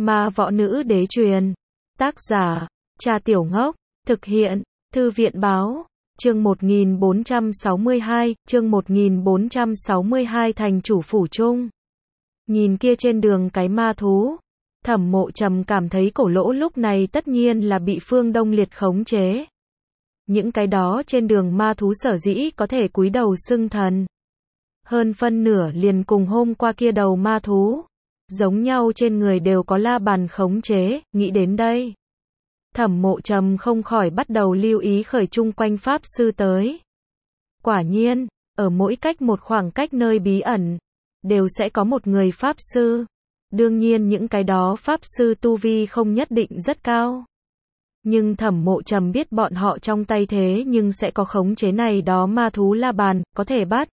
Ma võ nữ đế truyền. Tác giả, Cha Tiểu Ngốc. Thực hiện, Thư viện báo. Chương 1462, chương 1462 thành chủ phủ chung. Nhìn kia trên đường cái ma thú, Thẩm Mộ Trầm cảm thấy cổ lỗ lúc này tất nhiên là bị Phương Đông Liệt khống chế. Những cái đó trên đường ma thú sở dĩ có thể cúi đầu xưng thần. Hơn phân nửa liền cùng hôm qua kia đầu ma thú. Giống nhau trên người đều có la bàn khống chế, nghĩ đến đây. Thẩm Mộ Trầm không khỏi bắt đầu lưu ý khởi chung quanh pháp sư tới. Quả nhiên, ở mỗi cách một khoảng cách nơi bí ẩn, đều sẽ có một người pháp sư. Đương nhiên những cái đó pháp sư tu vi không nhất định rất cao. Nhưng Thẩm Mộ Trầm biết bọn họ trong tay thế nhưng sẽ có khống chế này đó ma thú la bàn, có thể bắt.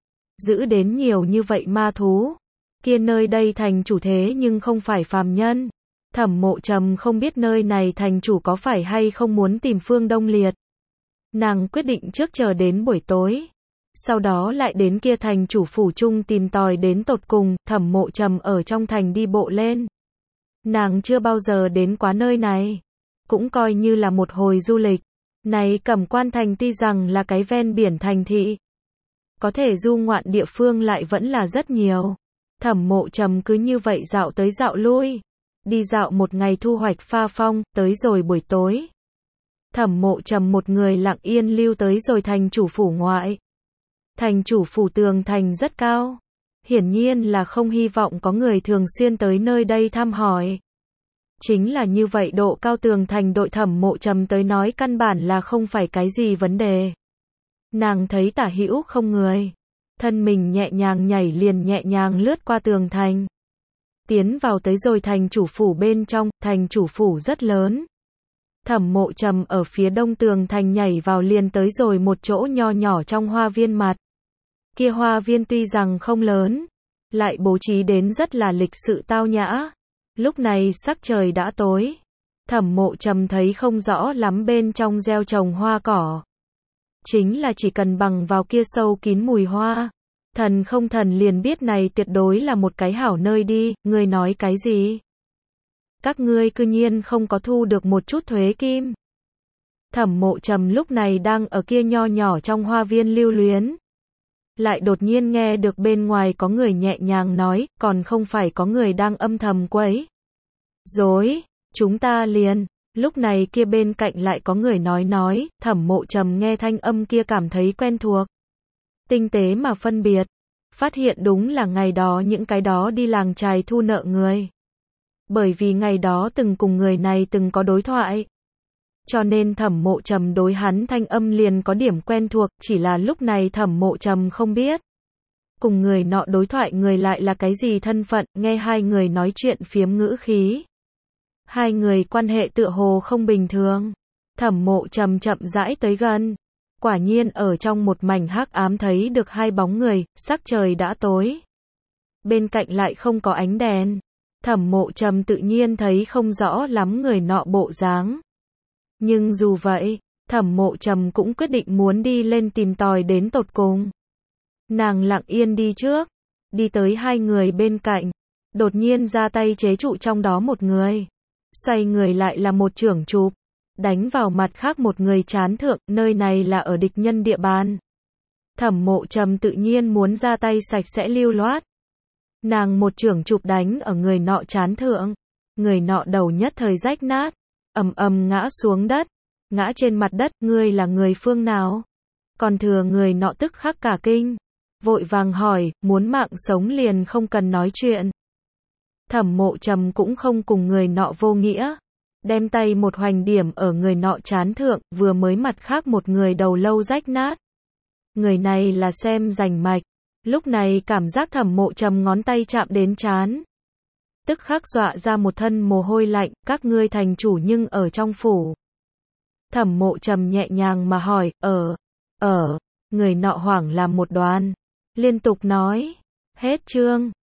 Giữ đến nhiều như vậy ma thú. Kia nơi đây thành chủ thế nhưng không phải phàm nhân. Thẩm Mộ Trầm không biết nơi này thành chủ có phải hay không muốn tìm Phương Đông Liệt. Nàng quyết định trước chờ đến buổi tối. Sau đó lại đến kia thành chủ phủ chung tìm tòi đến tột cùng. Thẩm Mộ Trầm ở trong thành đi bộ lên. Nàng chưa bao giờ đến quá nơi này. Cũng coi như là một hồi du lịch. Này Cẩm Quan thành tuy rằng là cái ven biển thành thị. Có thể du ngoạn địa phương lại vẫn là rất nhiều. Thẩm Mộ Trầm cứ như vậy dạo tới dạo lui. Đi dạo một ngày thu hoạch pha phong, tới rồi buổi tối. Thẩm Mộ Trầm một người lặng yên lưu tới rồi thành chủ phủ ngoại. Thành chủ phủ tường thành rất cao. Hiển nhiên là không hy vọng có người thường xuyên tới nơi đây thăm hỏi. Chính là như vậy độ cao tường thành đội Thẩm Mộ Trầm tới nói căn bản là không phải cái gì vấn đề. Nàng thấy tả hữu không người. Thân mình nhẹ nhàng nhảy liền nhẹ nhàng lướt qua tường thành. Tiến vào tới rồi thành chủ phủ bên trong, thành chủ phủ rất lớn. Thẩm Mộ Trầm ở phía đông tường thành nhảy vào liền tới rồi một chỗ nho nhỏ trong hoa viên mặt. Kia hoa viên tuy rằng không lớn, lại bố trí đến rất là lịch sự tao nhã. Lúc này sắc trời đã tối. Thẩm Mộ Trầm thấy không rõ lắm bên trong gieo trồng hoa cỏ. Chính là chỉ cần bằng vào kia sâu kín mùi hoa. Thần không thần liền biết này tuyệt đối là một cái hảo nơi đi, ngươi nói cái gì? Các ngươi cư nhiên không có thu được một chút thuế kim. Thẩm Mộ Trầm lúc này đang ở kia nho nhỏ trong hoa viên lưu luyến. Lại đột nhiên nghe được bên ngoài có người nhẹ nhàng nói, còn không phải có người đang âm thầm quấy rối, chúng ta liền. Lúc này kia bên cạnh lại có người nói, Thẩm Mộ Trầm nghe thanh âm kia cảm thấy quen thuộc. Tinh tế mà phân biệt, phát hiện đúng là ngày đó những cái đó đi làng chài thu nợ người. Bởi vì ngày đó từng cùng người này từng có đối thoại. Cho nên Thẩm Mộ Trầm đối hắn thanh âm liền có điểm quen thuộc, chỉ là lúc này Thẩm Mộ Trầm không biết. Cùng người nọ đối thoại người lại là cái gì thân phận, nghe hai người nói chuyện phiếm ngữ khí. Hai người quan hệ tựa hồ không bình thường. Thẩm Mộ Trầm chậm rãi tới gần. Quả nhiên ở trong một mảnh hắc ám thấy được hai bóng người, sắc trời đã tối. Bên cạnh lại không có ánh đèn. Thẩm Mộ Trầm tự nhiên thấy không rõ lắm người nọ bộ dáng. Nhưng dù vậy, Thẩm Mộ Trầm cũng quyết định muốn đi lên tìm tòi đến tột cùng. Nàng lặng yên đi trước, đi tới hai người bên cạnh, đột nhiên ra tay chế trụ trong đó một người. Xoay người lại là một chưởng chụp, đánh vào mặt khác một người trán thượng, nơi này là ở địch nhân địa bàn. Thẩm Mộ Trầm tự nhiên muốn ra tay sạch sẽ lưu loát. Nàng một chưởng chụp đánh ở người nọ trán thượng, người nọ đầu nhất thời rách nát, ầm ầm ngã xuống đất, ngã trên mặt đất, ngươi là người phương nào? Còn thừa người nọ tức khắc cả kinh, vội vàng hỏi, muốn mạng sống liền không cần nói chuyện. Thẩm Mộ Trầm cũng không cùng người nọ vô nghĩa, đem tay một hoành điểm ở người nọ trán thượng, vừa mới mặt khác một người đầu lâu rách nát. Người này là xem rành mạch, lúc này cảm giác Thẩm Mộ Trầm ngón tay chạm đến trán. Tức khắc dọa ra một thân mồ hôi lạnh, các ngươi thành chủ nhưng ở trong phủ. Thẩm Mộ Trầm nhẹ nhàng mà hỏi, người nọ hoảng làm một đoàn, liên tục nói, hết chương.